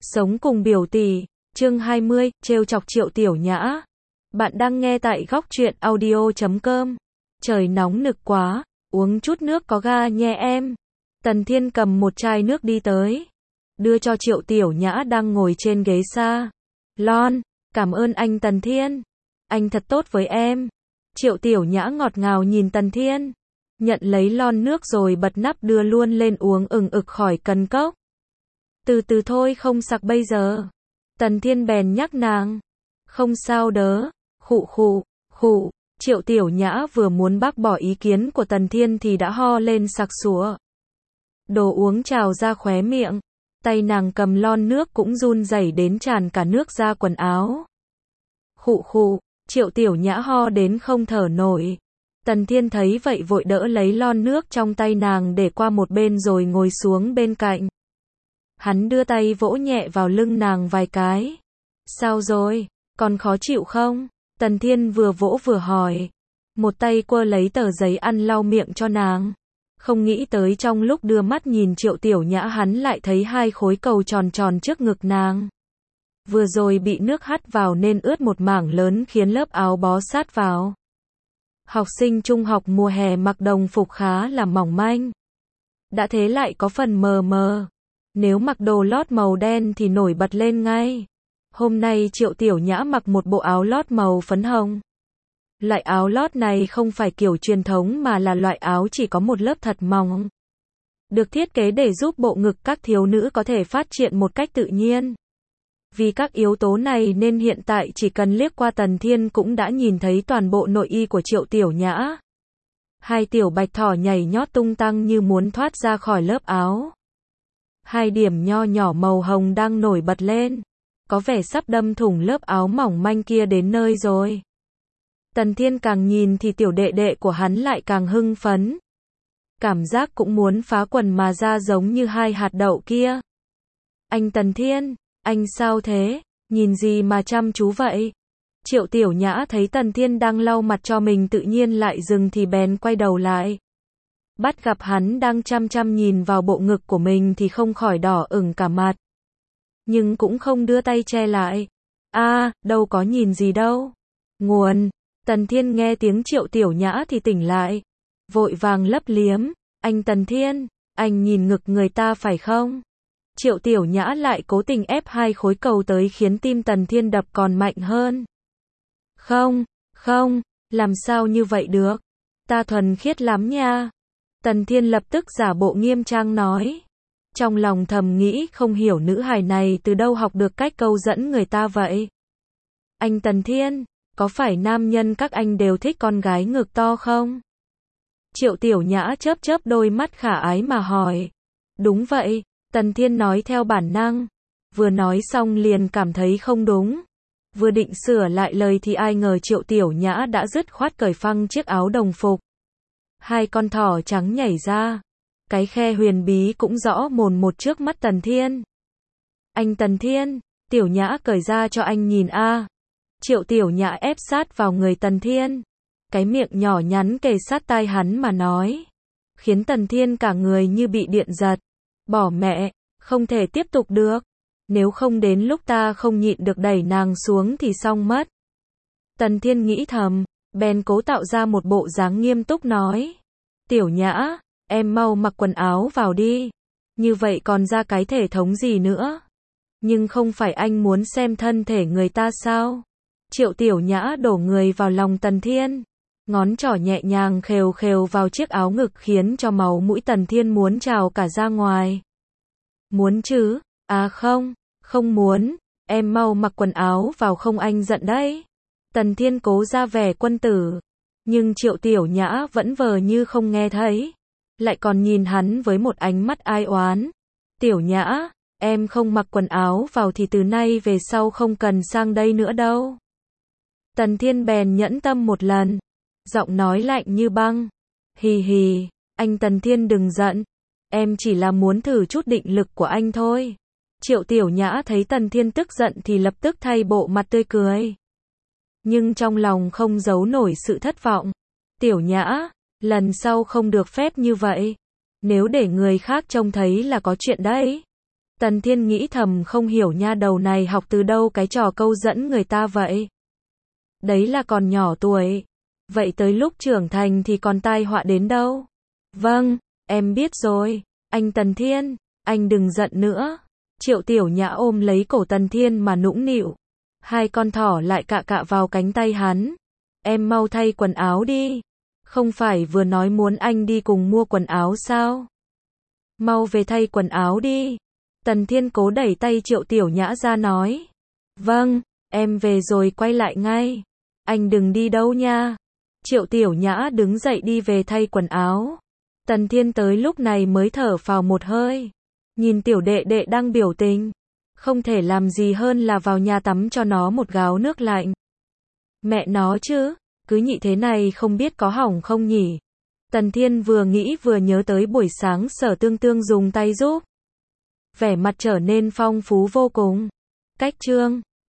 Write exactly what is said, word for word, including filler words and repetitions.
Sống cùng biểu tỷ, chương hai mươi, trêu chọc Triệu Tiểu Nhã. Bạn đang nghe tại góc truyện audio chấm com. Trời nóng nực quá, uống chút nước có ga nhé em. Tần Thiên cầm một chai nước đi tới, đưa cho Triệu Tiểu Nhã đang ngồi trên ghế xa. Lon, cảm ơn anh Tần Thiên. Anh thật tốt với em. Triệu Tiểu Nhã ngọt ngào nhìn Tần Thiên, nhận lấy lon nước rồi bật nắp đưa luôn lên uống ừng ực khỏi cần cốc. Từ từ thôi, không sặc bây giờ. Tần Thiên bèn nhắc nàng. Không sao đớ. Khụ khụ, khụ. Triệu Tiểu Nhã vừa muốn bác bỏ ý kiến của Tần Thiên thì đã ho lên sặc sụa. Đồ uống trào ra khóe miệng. Tay nàng cầm lon nước cũng run rẩy đến tràn cả nước ra quần áo. Khụ khụ. Triệu Tiểu Nhã ho đến không thở nổi. Tần Thiên thấy vậy vội đỡ lấy lon nước trong tay nàng để qua một bên rồi ngồi xuống bên cạnh. Hắn đưa tay vỗ nhẹ vào lưng nàng vài cái. Sao rồi, còn khó chịu không? Tần Thiên vừa vỗ vừa hỏi. Một tay quơ lấy tờ giấy ăn lau miệng cho nàng. Không nghĩ tới trong lúc đưa mắt nhìn Triệu Tiểu Nhã hắn lại thấy hai khối cầu tròn tròn trước ngực nàng. Vừa rồi bị nước hắt vào nên ướt một mảng lớn khiến lớp áo bó sát vào. Học sinh trung học mùa hè mặc đồng phục khá là mỏng manh. Đã thế lại có phần mờ mờ. Nếu mặc đồ lót màu đen thì nổi bật lên ngay. Hôm nay Triệu Tiểu Nhã mặc một bộ áo lót màu phấn hồng. Loại áo lót này không phải kiểu truyền thống mà là loại áo chỉ có một lớp thật mỏng. Được thiết kế để giúp bộ ngực các thiếu nữ có thể phát triển một cách tự nhiên. Vì các yếu tố này nên hiện tại chỉ cần liếc qua Tần Thiên cũng đã nhìn thấy toàn bộ nội y của Triệu Tiểu Nhã. Hai tiểu bạch thỏ nhảy nhót tung tăng như muốn thoát ra khỏi lớp áo. Hai điểm nho nhỏ màu hồng đang nổi bật lên. Có vẻ sắp đâm thủng lớp áo mỏng manh kia đến nơi rồi. Tần Thiên càng nhìn thì tiểu đệ đệ của hắn lại càng hưng phấn. Cảm giác cũng muốn phá quần mà ra giống như hai hạt đậu kia. Anh Tần Thiên, anh sao thế? Nhìn gì mà chăm chú vậy? Triệu Tiểu Nhã thấy Tần Thiên đang lau mặt cho mình tự nhiên lại dừng thì bèn quay đầu lại. Bắt gặp hắn đang chăm chăm nhìn vào bộ ngực của mình thì không khỏi đỏ ửng cả mặt. Nhưng cũng không đưa tay che lại. A, à, đâu có nhìn gì đâu. Nguồn. Tần Thiên nghe tiếng Triệu Tiểu Nhã thì tỉnh lại. Vội vàng lấp liếm. Anh Tần Thiên, anh nhìn ngực người ta phải không? Triệu Tiểu Nhã lại cố tình ép hai khối cầu tới khiến tim Tần Thiên đập còn mạnh hơn. Không, không, làm sao như vậy được? Ta thuần khiết lắm nha. Tần Thiên lập tức giả bộ nghiêm trang nói. Trong lòng thầm nghĩ không hiểu nữ hài này từ đâu học được cách câu dẫn người ta vậy. Anh Tần Thiên, có phải nam nhân các anh đều thích con gái ngực to không? Triệu Tiểu Nhã chớp chớp đôi mắt khả ái mà hỏi. Đúng vậy, Tần Thiên nói theo bản năng. Vừa nói xong liền cảm thấy không đúng. Vừa định sửa lại lời thì ai ngờ Triệu Tiểu Nhã đã dứt khoát cởi phăng chiếc áo đồng phục. Hai con thỏ trắng nhảy ra. Cái khe huyền bí cũng rõ mồn một trước mắt Tần Thiên. Anh Tần Thiên, Tiểu Nhã cởi ra cho anh nhìn a. À. Triệu Tiểu Nhã ép sát vào người Tần Thiên. Cái miệng nhỏ nhắn kề sát tai hắn mà nói. Khiến Tần Thiên cả người như bị điện giật. Bỏ mẹ, không thể tiếp tục được. Nếu không đến lúc ta không nhịn được đẩy nàng xuống thì xong mất. Tần Thiên nghĩ thầm, bèn cố tạo ra một bộ dáng nghiêm túc nói. Tiểu Nhã, em mau mặc quần áo vào đi. Như vậy còn ra cái thể thống gì nữa. Nhưng không phải anh muốn xem thân thể người ta sao? Triệu Tiểu Nhã đổ người vào lòng Tần Thiên. Ngón trỏ nhẹ nhàng khều khều vào chiếc áo ngực khiến cho máu mũi Tần Thiên muốn trào cả ra ngoài. Muốn chứ? À không, không muốn. Em mau mặc quần áo vào không anh giận đấy. Tần Thiên cố ra vẻ quân tử. Nhưng Triệu Tiểu Nhã vẫn vờ như không nghe thấy. Lại còn nhìn hắn với một ánh mắt ai oán. Tiểu Nhã, em không mặc quần áo vào thì từ nay về sau không cần sang đây nữa đâu. Tần Thiên bèn nhẫn tâm một lần. Giọng nói lạnh như băng. Hì hì, anh Tần Thiên đừng giận. Em chỉ là muốn thử chút định lực của anh thôi. Triệu Tiểu Nhã thấy Tần Thiên tức giận thì lập tức thay bộ mặt tươi cười. Nhưng trong lòng không giấu nổi sự thất vọng. Tiểu Nhã, lần sau không được phép như vậy. Nếu để người khác trông thấy là có chuyện đấy. Tần Thiên nghĩ thầm không hiểu nha đầu này học từ đâu cái trò câu dẫn người ta vậy. Đấy là còn nhỏ tuổi. Vậy tới lúc trưởng thành thì còn tai họa đến đâu? Vâng, em biết rồi. Anh Tần Thiên, anh đừng giận nữa. Triệu Tiểu Nhã ôm lấy cổ Tần Thiên mà nũng nịu. Hai con thỏ lại cạ cạ vào cánh tay hắn. Em mau thay quần áo đi. Không phải vừa nói muốn anh đi cùng mua quần áo sao? Mau về thay quần áo đi. Tần Thiên cố đẩy tay Triệu Tiểu Nhã ra nói. Vâng, em về rồi quay lại ngay. Anh đừng đi đâu nha. Triệu Tiểu Nhã đứng dậy đi về thay quần áo. Tần Thiên tới lúc này mới thở phào một hơi. Nhìn tiểu đệ đệ đang biểu tình. Không thể làm gì hơn là vào nhà tắm cho nó một gáo nước lạnh. Mẹ nó chứ, cứ nhị thế này không biết có hỏng không nhỉ. Tần Thiên vừa nghĩ vừa nhớ tới buổi sáng Sở Tương Tương dùng tay giúp. Vẻ mặt trở nên phong phú vô cùng. Cách chương